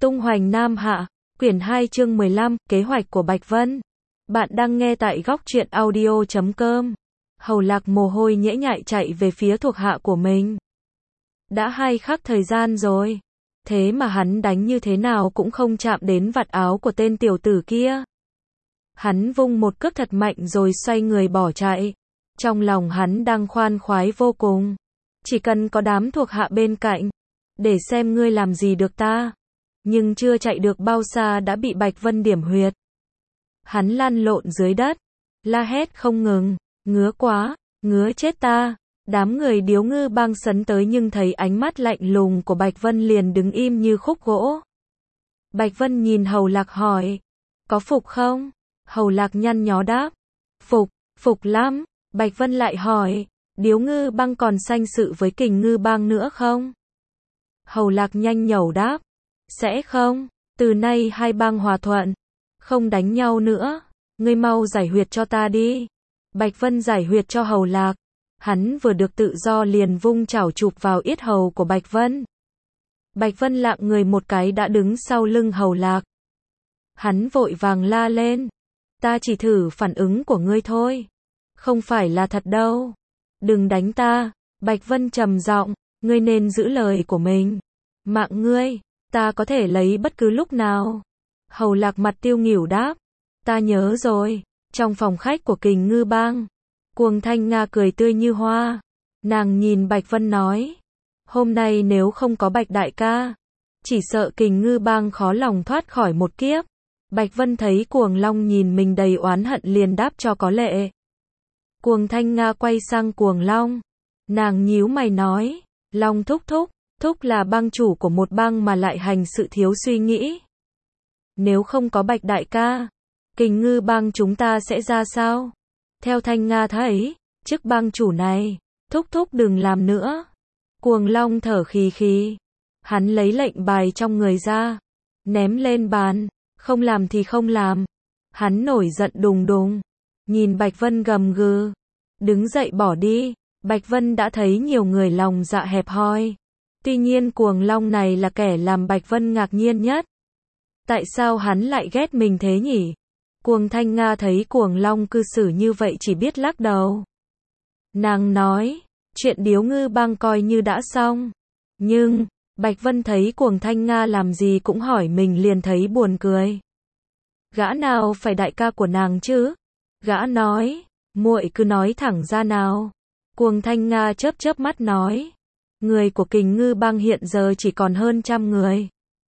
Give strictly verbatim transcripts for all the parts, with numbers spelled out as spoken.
Tung hoành Nam Hạ, quyển hai chương mười lăm, kế hoạch của Bạch Vân. Bạn đang nghe tại góc truyện audio chấm com. Hầu Lạc mồ hôi nhễ nhại chạy về phía thuộc hạ của mình. Đã hai khắc thời gian rồi. Thế mà hắn đánh như thế nào cũng không chạm đến vạt áo của tên tiểu tử kia. Hắn vung một cước thật mạnh rồi xoay người bỏ chạy. Trong lòng hắn đang khoan khoái vô cùng. Chỉ cần có đám thuộc hạ bên cạnh. Để xem ngươi làm gì được ta. Nhưng chưa chạy được bao xa đã bị Bạch Vân điểm huyệt. Hắn lăn lộn dưới đất. La hét không ngừng. Ngứa quá, ngứa chết ta. Đám người Điếu Ngư Bang sấn tới nhưng thấy ánh mắt lạnh lùng của Bạch Vân liền đứng im như khúc gỗ. Bạch Vân nhìn Hầu Lạc hỏi. Có phục không? Hầu Lạc nhăn nhó đáp. Phục, phục lắm. Bạch Vân lại hỏi. Điếu Ngư Bang còn sanh sự với Kình Ngư Bang nữa không? Hầu Lạc nhanh nhẩu đáp. Sẽ không, từ nay hai bang hòa thuận, không đánh nhau nữa, ngươi mau giải huyệt cho ta đi. Bạch Vân giải huyệt cho Hầu Lạc, hắn vừa được tự do liền vung chảo chụp vào yết hầu của Bạch Vân. Bạch Vân lạng người một cái đã đứng sau lưng Hầu Lạc. Hắn vội vàng la lên, ta chỉ thử phản ứng của ngươi thôi, không phải là thật đâu, đừng đánh ta. Bạch Vân trầm giọng, ngươi nên giữ lời của mình, mạng ngươi ta có thể lấy bất cứ lúc nào. Hầu Lạc mặt tiêu nghỉu đáp. Ta nhớ rồi. Trong phòng khách của Kình Ngư Bang, Cuồng Thanh Nga cười tươi như hoa. Nàng nhìn Bạch Vân nói. Hôm nay nếu không có Bạch đại ca, chỉ sợ Kình Ngư Bang khó lòng thoát khỏi một kiếp. Bạch Vân thấy Cuồng Long nhìn mình đầy oán hận liền đáp cho có lệ. Cuồng Thanh Nga quay sang Cuồng Long. Nàng nhíu mày nói. Long thúc thúc. Thúc là bang chủ của một bang mà lại hành sự thiếu suy nghĩ. Nếu không có Bạch đại ca, Kình Ngư Bang chúng ta sẽ ra sao? Theo Thanh Nga thấy, chức bang chủ này, thúc thúc đừng làm nữa. Cuồng Long thở khì khì. Hắn lấy lệnh bài trong người ra, ném lên bàn, không làm thì không làm. Hắn nổi giận đùng đùng, nhìn Bạch Vân gầm gừ, đứng dậy bỏ đi. Bạch Vân đã thấy nhiều người lòng dạ hẹp hòi. Tuy nhiên Cuồng Long này là kẻ làm Bạch Vân ngạc nhiên nhất. Tại sao hắn lại ghét mình thế nhỉ? Cuồng Thanh Nga thấy Cuồng Long cư xử như vậy chỉ biết lắc đầu. Nàng nói, chuyện Điếu Ngư Bang coi như đã xong. Nhưng, Bạch Vân thấy Cuồng Thanh Nga làm gì cũng hỏi mình liền thấy buồn cười. Gã nào phải đại ca của nàng chứ? Gã nói, muội cứ nói thẳng ra nào. Cuồng Thanh Nga chớp chớp mắt nói. Người của Kình Ngư Bang hiện giờ chỉ còn hơn trăm người.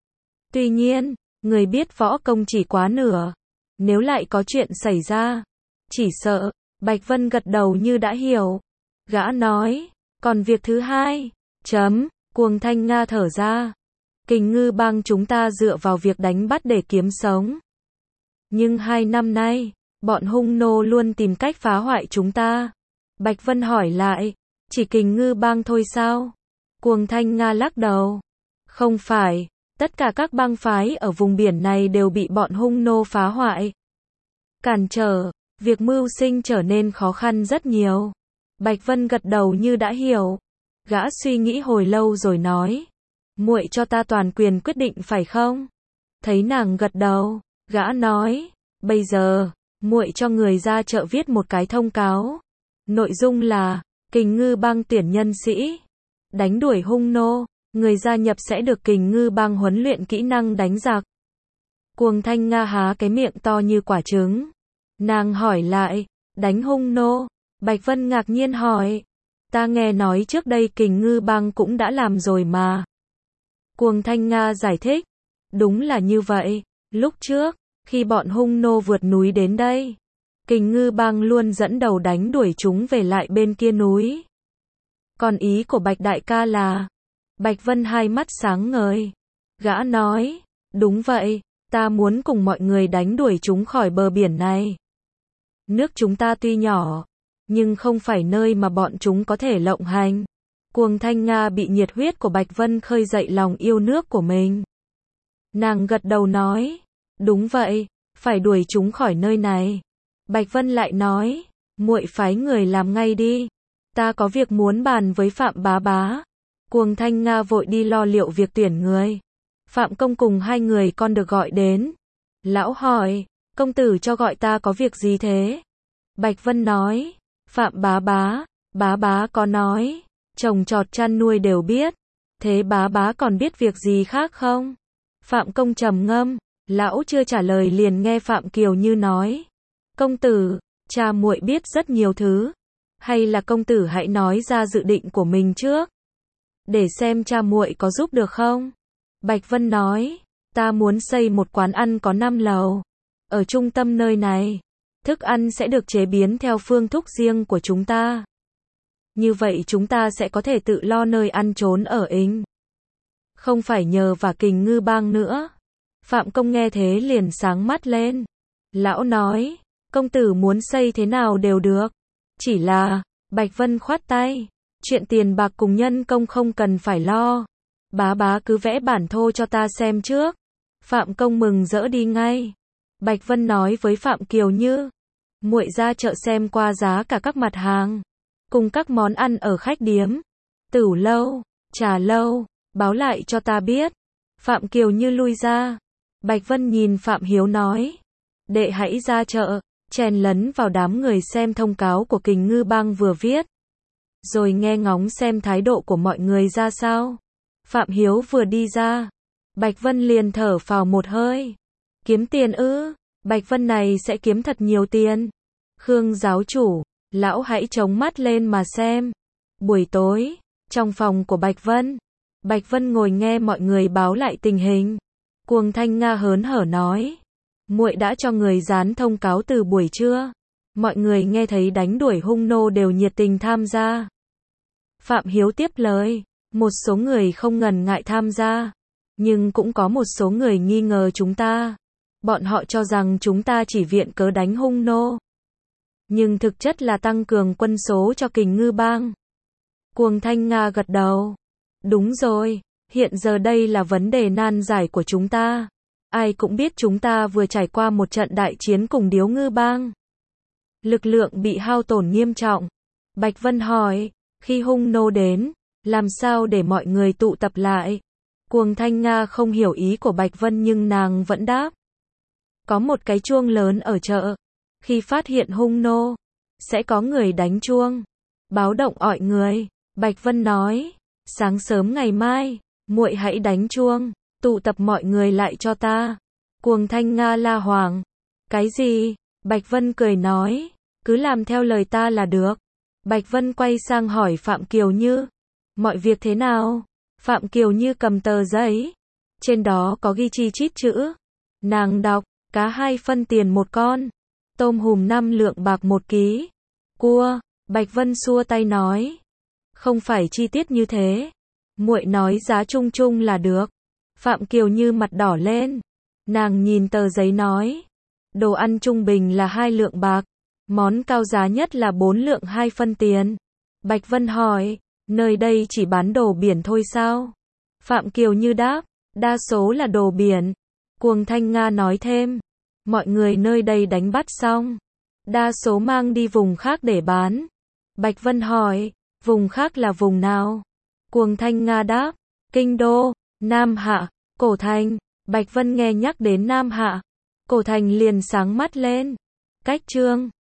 Tuy nhiên, người biết võ công chỉ quá nửa. Nếu lại có chuyện xảy ra, chỉ sợ. Bạch Vân gật đầu như đã hiểu. Gã nói, còn việc thứ hai, chấm, Cuồng Thanh Nga thở ra. Kình Ngư Bang chúng ta dựa vào việc đánh bắt để kiếm sống. Nhưng hai năm nay, bọn hung nô luôn tìm cách phá hoại chúng ta. Bạch Vân hỏi lại, chỉ Kình Ngư Bang thôi sao? Cuồng Thanh Nga lắc đầu. Không phải, tất cả các bang phái ở vùng biển này đều bị bọn hung nô phá hoại. Cản trở, việc mưu sinh trở nên khó khăn rất nhiều. Bạch Vân gật đầu như đã hiểu. Gã suy nghĩ hồi lâu rồi nói. Muội cho ta toàn quyền quyết định phải không? Thấy nàng gật đầu, gã nói. Bây giờ, muội cho người ra chợ viết một cái thông cáo. Nội dung là, Kình Ngư Bang tuyển nhân sĩ. Đánh đuổi hung nô, người gia nhập sẽ được Kình Ngư Bang huấn luyện kỹ năng đánh giặc. Cuồng Thanh Nga há cái miệng to như quả trứng. Nàng hỏi lại, đánh hung nô? Bạch Vân ngạc nhiên hỏi. Ta nghe nói trước đây Kình Ngư Bang cũng đã làm rồi mà. Cuồng Thanh Nga giải thích. Đúng là như vậy, lúc trước, khi bọn hung nô vượt núi đến đây, Kình Ngư Bang luôn dẫn đầu đánh đuổi chúng về lại bên kia núi. Còn ý của Bạch đại ca là? Bạch Vân hai mắt sáng ngời. Gã nói, đúng vậy, ta muốn cùng mọi người đánh đuổi chúng khỏi bờ biển này. Nước chúng ta tuy nhỏ, nhưng không phải nơi mà bọn chúng có thể lộng hành. Cuồng Thanh Nga bị nhiệt huyết của Bạch Vân khơi dậy lòng yêu nước của mình. Nàng gật đầu nói, đúng vậy, phải đuổi chúng khỏi nơi này. Bạch Vân lại nói, muội phái người làm ngay đi. Ta có việc muốn bàn với Phạm bá bá. Cuồng Thanh Nga vội đi lo liệu việc tuyển người. Phạm Công cùng hai người con được gọi đến. Lão hỏi, công tử cho gọi ta có việc gì thế? Bạch Vân nói, Phạm bá bá, bá bá có nói, trồng trọt chăn nuôi đều biết, thế bá bá còn biết việc gì khác không? Phạm Công trầm ngâm, lão chưa trả lời liền nghe Phạm Kiều Như nói, công tử, cha muội biết rất nhiều thứ, hay là công tử hãy nói ra dự định của mình trước, để xem cha muội có giúp được không? Bạch Vân nói, ta muốn xây một quán ăn có năm lầu, ở trung tâm nơi này, thức ăn sẽ được chế biến theo phương thức riêng của chúng ta. Như vậy chúng ta sẽ có thể tự lo nơi ăn trốn ở inh. Không phải nhờ vào Kình Ngư Bang nữa. Phạm Công nghe thế liền sáng mắt lên. Lão nói, công tử muốn xây thế nào đều được. Chỉ là, Bạch Vân khoát tay, chuyện tiền bạc cùng nhân công không cần phải lo. Bá bá cứ vẽ bản thô cho ta xem trước. Phạm Công mừng rỡ đi ngay. Bạch Vân nói với Phạm Kiều Như, muội ra chợ xem qua giá cả các mặt hàng, cùng các món ăn ở khách điếm, tửu lâu, trà lâu, báo lại cho ta biết. Phạm Kiều Như lui ra. Bạch Vân nhìn Phạm Hiếu nói, đệ hãy ra chợ, chen lấn vào đám người xem thông cáo của Kình Ngư Bang vừa viết, rồi nghe ngóng xem thái độ của mọi người ra sao. Phạm Hiếu vừa đi ra, Bạch Vân liền thở phào một hơi. Kiếm tiền ư? Bạch Vân này sẽ kiếm thật nhiều tiền. Khương giáo chủ, lão hãy chống mắt lên mà xem. Buổi tối, trong phòng của Bạch Vân, Bạch Vân ngồi nghe mọi người báo lại tình hình. Cuồng Thanh Nga hớn hở nói, muội đã cho người dán thông cáo từ buổi trưa. Mọi người nghe thấy đánh đuổi hung nô đều nhiệt tình tham gia. Phạm Hiếu tiếp lời, một số người không ngần ngại tham gia, nhưng cũng có một số người nghi ngờ chúng ta. Bọn họ cho rằng chúng ta chỉ viện cớ đánh hung nô, nhưng thực chất là tăng cường quân số cho Kình Ngư Bang. Cuồng Thanh Nga gật đầu. Đúng rồi, hiện giờ đây là vấn đề nan giải của chúng ta. Ai cũng biết chúng ta vừa trải qua một trận đại chiến cùng Điếu Ngư Bang. Lực lượng bị hao tổn nghiêm trọng. Bạch Vân hỏi, khi hung nô đến, làm sao để mọi người tụ tập lại? Cuồng Thanh Nga không hiểu ý của Bạch Vân nhưng nàng vẫn đáp. Có một cái chuông lớn ở chợ. Khi phát hiện hung nô, sẽ có người đánh chuông, báo động mọi người. Bạch Vân nói, sáng sớm ngày mai, muội hãy đánh chuông, tụ tập mọi người lại cho ta. Cuồng Thanh Nga la hoảng. Cái gì? Bạch Vân cười nói, cứ làm theo lời ta là được. Bạch Vân quay sang hỏi Phạm Kiều Như, mọi việc thế nào? Phạm Kiều Như cầm tờ giấy, trên đó có ghi chi chít chữ. Nàng đọc, cá hai phân tiền một con, tôm hùm năm lượng bạc một ký, cua. Bạch Vân xua tay nói, không phải chi tiết như thế, muội nói giá chung chung là được. Phạm Kiều Như mặt đỏ lên, nàng nhìn tờ giấy nói, đồ ăn trung bình là hai lượng bạc, món cao giá nhất là bốn lượng hai phân tiền. Bạch Vân hỏi, nơi đây chỉ bán đồ biển thôi sao? Phạm Kiều Như đáp, đa số là đồ biển. Cuồng Thanh Nga nói thêm, mọi người nơi đây đánh bắt xong, đa số mang đi vùng khác để bán. Bạch Vân hỏi, vùng khác là vùng nào? Cuồng Thanh Nga đáp, Kinh Đô, Nam Hạ, Cổ Thành. Bạch Vân nghe nhắc đến Nam Hạ, Cổ Thành liền sáng mắt lên. Cách Trương